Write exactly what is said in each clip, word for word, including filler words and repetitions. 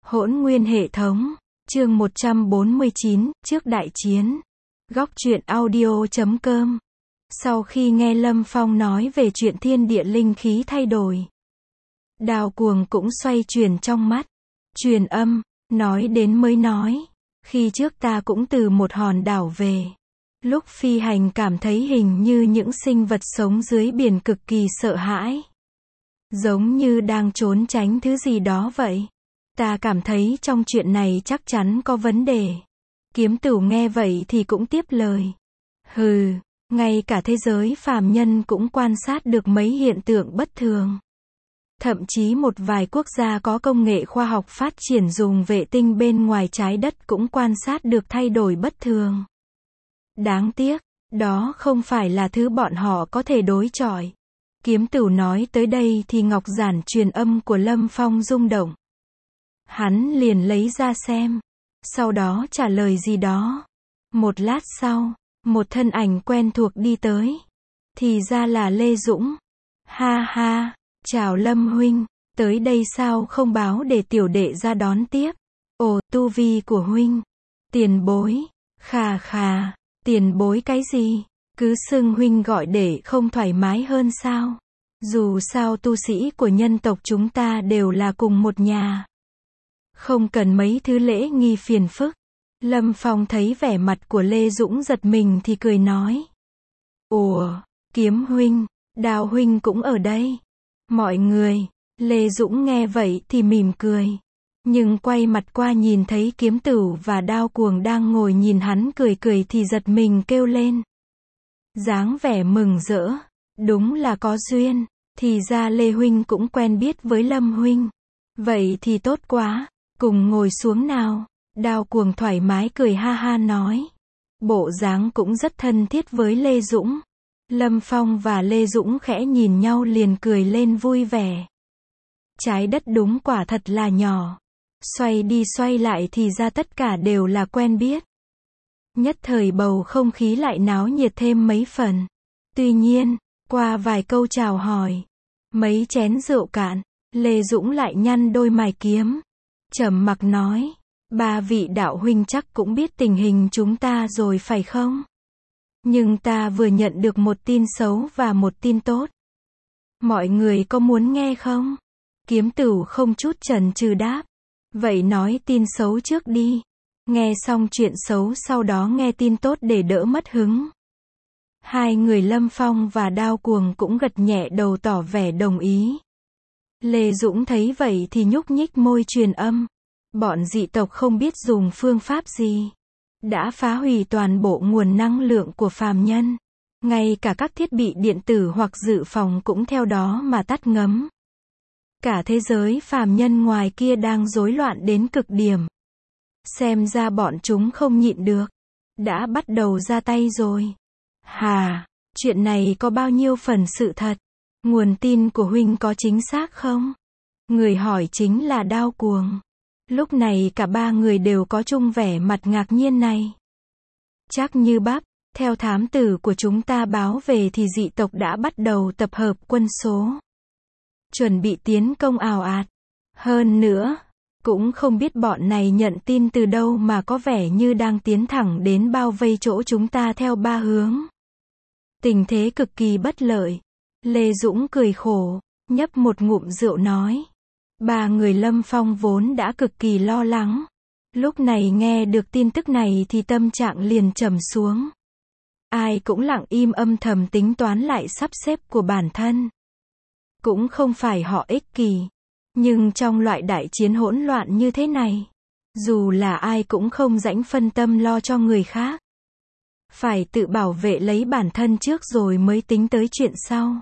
Hỗn nguyên hệ thống, chương một trăm bốn mươi chín, trước đại chiến. Góc truyện audio chấm com. Sau khi nghe Lâm Phong nói về chuyện thiên địa linh khí thay đổi, Đao Cuồng cũng xoay chuyển trong mắt. Truyền âm, nói đến mới nói. Khi trước ta cũng từ một hòn đảo về. Lúc phi hành cảm thấy hình như những sinh vật sống dưới biển cực kỳ sợ hãi. Giống như đang trốn tránh thứ gì đó vậy. Ta cảm thấy trong chuyện này chắc chắn có vấn đề. Kiếm Tửu nghe vậy thì cũng tiếp lời. Hừ, ngay cả thế giới phàm nhân cũng quan sát được mấy hiện tượng bất thường. Thậm chí một vài quốc gia có công nghệ khoa học phát triển dùng vệ tinh bên ngoài trái đất cũng quan sát được thay đổi bất thường. Đáng tiếc, đó không phải là thứ bọn họ có thể đối chọi. Kiếm Tửu nói tới đây thì ngọc giản truyền âm của Lâm Phong rung động. Hắn liền lấy ra xem. Sau đó trả lời gì đó. Một lát sau, một thân ảnh quen thuộc đi tới. Thì ra là Lê Dũng. Ha ha, chào Lâm huynh, tới đây sao không báo để tiểu đệ ra đón tiếp. Ồ, tu vi của huynh. Tiền bối. Khà khà, tiền bối cái gì? Cứ xưng huynh gọi để không thoải mái hơn sao? Dù sao tu sĩ của nhân tộc chúng ta đều là cùng một nhà. Không cần mấy thứ lễ nghi phiền phức. Lâm Phong thấy vẻ mặt của Lê Dũng giật mình thì cười nói. Ủa, Kiếm huynh, Đao huynh cũng ở đây. Mọi người, Lê Dũng nghe vậy thì mỉm cười. Nhưng quay mặt qua nhìn thấy Kiếm Tửu và Đao Cuồng đang ngồi nhìn hắn cười cười thì giật mình kêu lên. Dáng vẻ mừng rỡ, đúng là có duyên, thì ra Lê huynh cũng quen biết với Lâm huynh. Vậy thì tốt quá. Cùng ngồi xuống nào. Đao Cuồng thoải mái cười ha ha nói. Bộ dáng cũng rất thân thiết với Lê Dũng. Lâm Phong và Lê Dũng khẽ nhìn nhau liền cười lên vui vẻ. Trái đất đúng quả thật là nhỏ. Xoay đi xoay lại thì ra tất cả đều là quen biết. Nhất thời bầu không khí lại náo nhiệt thêm mấy phần. Tuy nhiên, qua vài câu chào hỏi, mấy chén rượu cạn, Lê Dũng lại nhăn đôi mày kiếm. Trầm mặc nói, ba vị đạo huynh chắc cũng biết tình hình chúng ta rồi phải không? Nhưng ta vừa nhận được một tin xấu và một tin tốt. Mọi người có muốn nghe không? Kiếm Tửu không chút chần chừ đáp. Vậy nói tin xấu trước đi. Nghe xong chuyện xấu sau đó nghe tin tốt để đỡ mất hứng. Hai người Lâm Phong và Đao Cuồng cũng gật nhẹ đầu tỏ vẻ đồng ý. Lê Dũng thấy vậy thì nhúc nhích môi truyền âm. Bọn dị tộc không biết dùng phương pháp gì. Đã phá hủy toàn bộ nguồn năng lượng của phàm nhân. Ngay cả các thiết bị điện tử hoặc dự phòng cũng theo đó mà tắt ngấm. Cả thế giới phàm nhân ngoài kia đang rối loạn đến cực điểm. Xem ra bọn chúng không nhịn được. Đã bắt đầu ra tay rồi. Hà, chuyện này có bao nhiêu phần sự thật? Nguồn tin của huynh có chính xác không? Người hỏi chính là Đao Cuồng. Lúc này cả ba người đều có chung vẻ mặt ngạc nhiên này. Chắc như bắp, theo thám tử của chúng ta báo về thì dị tộc đã bắt đầu tập hợp quân số. Chuẩn bị tiến công ào ạt. Hơn nữa, cũng không biết bọn này nhận tin từ đâu mà có vẻ như đang tiến thẳng đến bao vây chỗ chúng ta theo ba hướng. Tình thế cực kỳ bất lợi. Lê Dũng cười khổ, nhấp một ngụm rượu nói. Ba người Lâm Phong vốn đã cực kỳ lo lắng. Lúc này nghe được tin tức này thì tâm trạng liền trầm xuống. Ai cũng lặng im âm thầm tính toán lại sắp xếp của bản thân. Cũng không phải họ ích kỷ. Nhưng trong loại đại chiến hỗn loạn như thế này, dù là ai cũng không rảnh phân tâm lo cho người khác. Phải tự bảo vệ lấy bản thân trước rồi mới tính tới chuyện sau.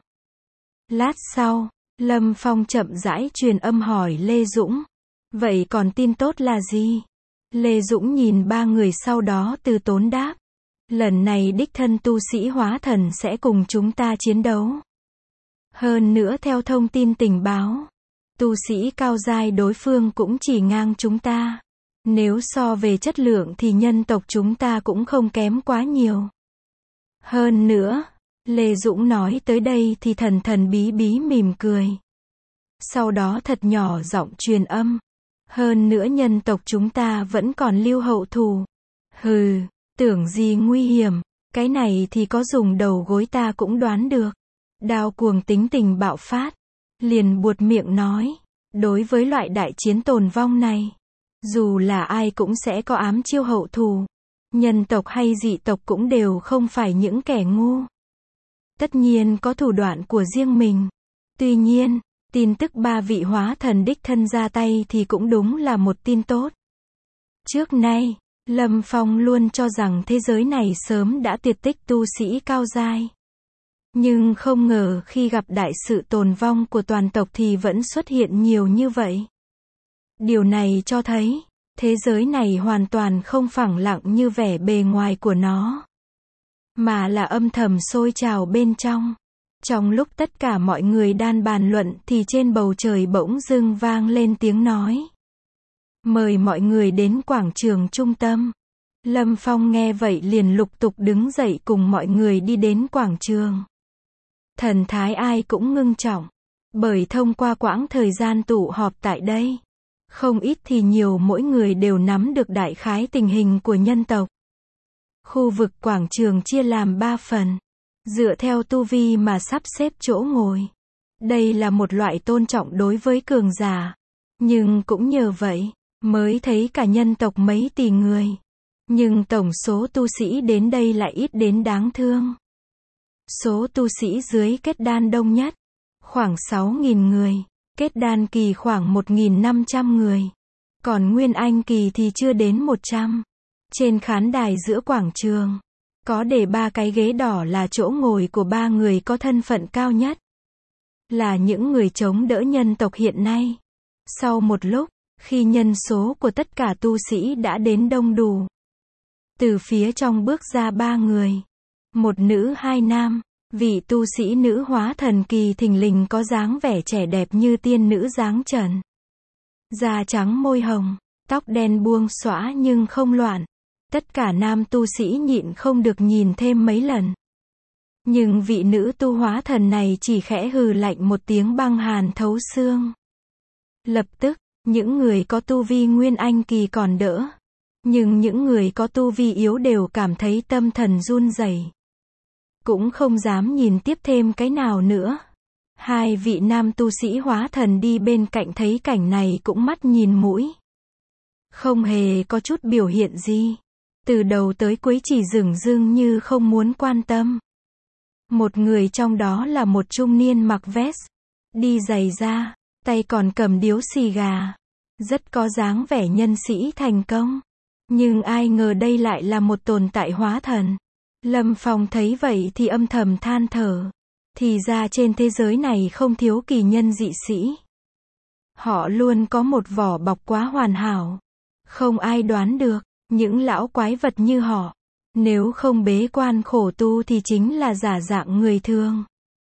Lát sau, Lâm Phong chậm rãi truyền âm hỏi Lê Dũng. Vậy còn tin tốt là gì? Lê Dũng nhìn ba người sau đó từ tốn đáp. Lần này đích thân tu sĩ hóa thần sẽ cùng chúng ta chiến đấu. Hơn nữa theo thông tin tình báo, tu sĩ cao giai đối phương cũng chỉ ngang chúng ta. Nếu so về chất lượng thì nhân tộc chúng ta cũng không kém quá nhiều. Hơn nữa, Lê Dũng nói tới đây thì thần thần bí bí mỉm cười. Sau đó thật nhỏ giọng truyền âm. Hơn nữa nhân tộc chúng ta vẫn còn lưu hậu thù. Hừ, tưởng gì nguy hiểm, cái này thì có dùng đầu gối ta cũng đoán được. Đao Cuồng tính tình bạo phát, liền buột miệng nói, đối với loại đại chiến tồn vong này, dù là ai cũng sẽ có ám chiêu hậu thù. Nhân tộc hay dị tộc cũng đều không phải những kẻ ngu. Tất nhiên có thủ đoạn của riêng mình. Tuy nhiên, tin tức ba vị hóa thần đích thân ra tay thì cũng đúng là một tin tốt. Trước nay, Lâm Phong luôn cho rằng thế giới này sớm đã tuyệt tích tu sĩ cao giai. Nhưng không ngờ khi gặp đại sự tồn vong của toàn tộc thì vẫn xuất hiện nhiều như vậy. Điều này cho thấy, thế giới này hoàn toàn không phẳng lặng như vẻ bề ngoài của nó, mà là âm thầm sôi trào bên trong. Trong lúc tất cả mọi người đang bàn luận thì trên bầu trời bỗng dưng vang lên tiếng nói. Mời mọi người đến quảng trường trung tâm. Lâm Phong nghe vậy liền lục tục đứng dậy cùng mọi người đi đến quảng trường. Thần thái ai cũng ngưng trọng, bởi thông qua quãng thời gian tụ họp tại đây, không ít thì nhiều mỗi người đều nắm được đại khái tình hình của nhân tộc. Khu vực quảng trường chia làm ba phần, dựa theo tu vi mà sắp xếp chỗ ngồi. Đây là một loại tôn trọng đối với cường giả, nhưng cũng nhờ vậy, mới thấy cả nhân tộc mấy tỷ người. Nhưng tổng số tu sĩ đến đây lại ít đến đáng thương. Số tu sĩ dưới kết đan đông nhất, khoảng sáu nghìn người, kết đan kỳ khoảng một nghìn năm trăm người, còn nguyên anh kỳ thì chưa đến một trăm. Trên khán đài giữa quảng trường, có để ba cái ghế đỏ là chỗ ngồi của ba người có thân phận cao nhất, là những người chống đỡ nhân tộc hiện nay. Sau một lúc, khi nhân số của tất cả tu sĩ đã đến đông đủ, từ phía trong bước ra ba người, một nữ hai nam. Vị tu sĩ nữ hóa thần kỳ thình lình có dáng vẻ trẻ đẹp như tiên nữ dáng trần. Da trắng môi hồng, tóc đen buông xõa nhưng không loạn. Tất cả nam tu sĩ nhịn không được nhìn thêm mấy lần. Nhưng vị nữ tu hóa thần này chỉ khẽ hừ lạnh một tiếng băng hàn thấu xương. Lập tức, những người có tu vi nguyên anh kỳ còn đỡ. Nhưng những người có tu vi yếu đều cảm thấy tâm thần run rẩy, cũng không dám nhìn tiếp thêm cái nào nữa. Hai vị nam tu sĩ hóa thần đi bên cạnh thấy cảnh này cũng mắt nhìn mũi, không hề có chút biểu hiện gì, từ đầu tới cuối chỉ dửng dưng như không muốn quan tâm. Một người trong đó là một trung niên mặc vest, đi giày da, tay còn cầm điếu xì gà, rất có dáng vẻ nhân sĩ thành công. Nhưng ai ngờ đây lại là một tồn tại hóa thần. Lâm Phong thấy vậy thì âm thầm than thở. Thì ra trên thế giới này không thiếu kỳ nhân dị sĩ. Họ luôn có một vỏ bọc quá hoàn hảo. Không ai đoán được, những lão quái vật như họ, nếu không bế quan khổ tu thì chính là giả dạng người thường,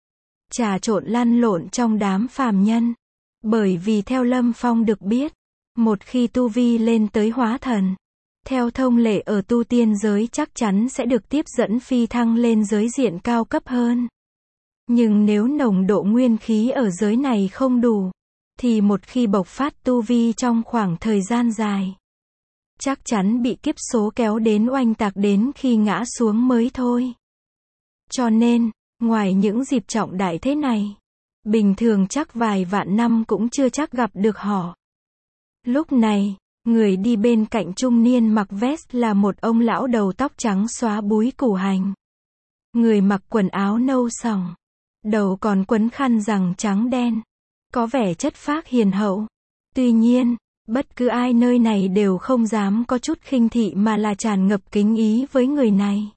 trà trộn lăn lộn trong đám phàm nhân. Bởi vì theo Lâm Phong được biết, một khi tu vi lên tới hóa thần, theo thông lệ ở tu tiên giới chắc chắn sẽ được tiếp dẫn phi thăng lên giới diện cao cấp hơn. Nhưng nếu nồng độ nguyên khí ở giới này không đủ, thì một khi bộc phát tu vi trong khoảng thời gian dài, chắc chắn bị kiếp số kéo đến oanh tạc đến khi ngã xuống mới thôi. Cho nên, ngoài những dịp trọng đại thế này, bình thường chắc vài vạn năm cũng chưa chắc gặp được họ. Lúc này, người đi bên cạnh trung niên mặc vest là một ông lão đầu tóc trắng xóa búi củ hành. Người mặc quần áo nâu sòng, đầu còn quấn khăn rằng trắng đen, có vẻ chất phác hiền hậu. Tuy nhiên, bất cứ ai nơi này đều không dám có chút khinh thị mà là tràn ngập kính ý với người này.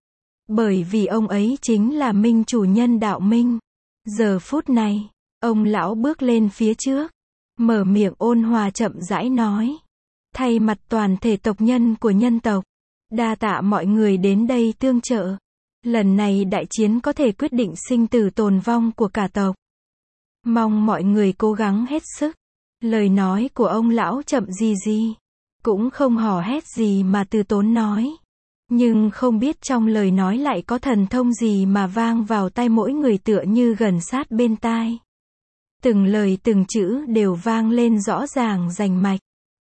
Bởi vì ông ấy chính là minh chủ nhân đạo minh. Giờ phút này, ông lão bước lên phía trước, mở miệng ôn hòa chậm rãi nói. Thay mặt toàn thể tộc nhân của nhân tộc, đa tạ mọi người đến đây tương trợ. Lần này đại chiến có thể quyết định sinh tử tồn vong của cả tộc. Mong mọi người cố gắng hết sức. Lời nói của ông lão chậm gì gì, cũng không hò hét gì mà từ tốn nói. Nhưng không biết trong lời nói lại có thần thông gì mà vang vào tai mỗi người tựa như gần sát bên tai. Từng lời từng chữ đều vang lên rõ ràng rành mạch.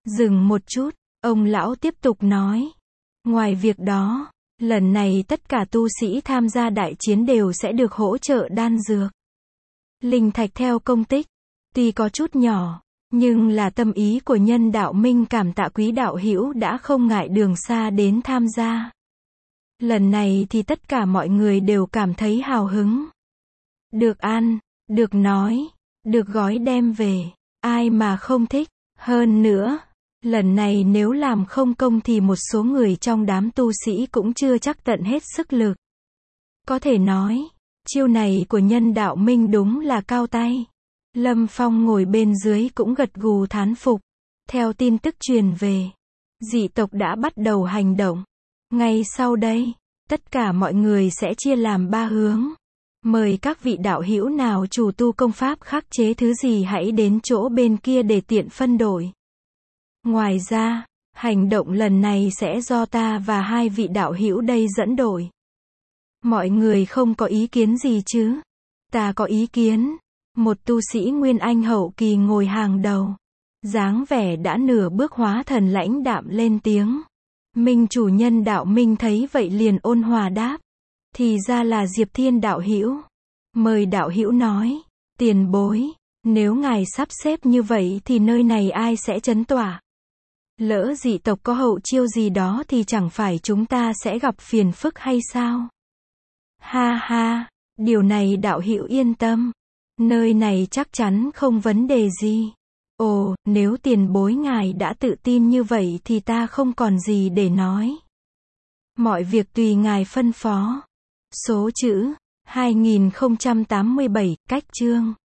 Dừng một chút, ông lão tiếp tục nói. Ngoài việc đó, lần này tất cả tu sĩ tham gia đại chiến đều sẽ được hỗ trợ đan dược. Linh thạch theo công tích. Tuy có chút nhỏ, nhưng là tâm ý của nhân đạo minh, cảm tạ quý đạo hữu đã không ngại đường xa đến tham gia. Lần này thì tất cả mọi người đều cảm thấy hào hứng. Được ăn, được nói, được gói đem về, ai mà không thích. Hơn nữa, lần này nếu làm không công thì một số người trong đám tu sĩ cũng chưa chắc tận hết sức lực. Có thể nói, chiêu này của nhân đạo minh đúng là cao tay. Lâm Phong ngồi bên dưới cũng gật gù thán phục. Theo tin tức truyền về, dị tộc đã bắt đầu hành động. Ngay sau đây, tất cả mọi người sẽ chia làm ba hướng. Mời các vị đạo hữu nào chủ tu công pháp khắc chế thứ gì hãy đến chỗ bên kia để tiện phân đổi. Ngoài ra, hành động lần này sẽ do ta và hai vị đạo hữu đây dẫn đội. Mọi người không có ý kiến gì chứ? Ta có ý kiến. Một tu sĩ Nguyên Anh hậu kỳ ngồi hàng đầu. Dáng vẻ đã nửa bước hóa thần lãnh đạm lên tiếng. Minh chủ nhân đạo minh thấy vậy liền ôn hòa đáp. Thì ra là Diệp Thiên đạo hữu. Mời đạo hữu nói. Tiền bối, nếu ngài sắp xếp như vậy thì nơi này ai sẽ chấn tỏa? Lỡ dị tộc có hậu chiêu gì đó thì chẳng phải chúng ta sẽ gặp phiền phức hay sao? Ha ha, điều này đạo hữu yên tâm. Nơi này chắc chắn không vấn đề gì. Ồ, nếu tiền bối ngài đã tự tin như vậy thì ta không còn gì để nói. Mọi việc tùy ngài phân phó. Số chữ hai nghìn không trăm tám mươi bảy, cách chương